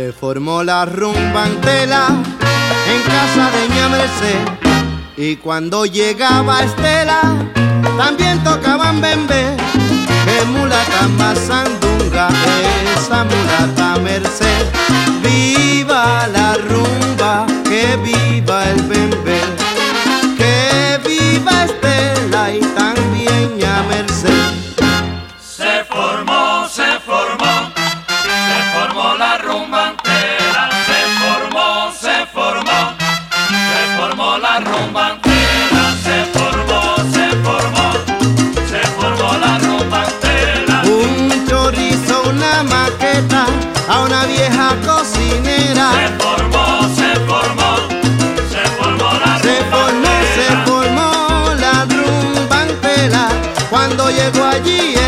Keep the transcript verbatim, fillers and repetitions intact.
Se formó la rumba en tela en casa de ña Merced, y cuando llegaba Estela también tocaban bembé. Que mulata más sandunga esa mulata Merced. Viva la rumba, que viva el bembé, que viva Estela y también ña Merced. Se formó, se formó, se formó la rumba entera. Se formó, se formó, se formó la rumba entera. Se formó, se formó, se formó la rumba entera. Un chorizo, una maqueta, a una vieja cocinera. Se formó, se formó, se formó la Se rumba formó, se entera. formó la rumba en tela cuando llegó allí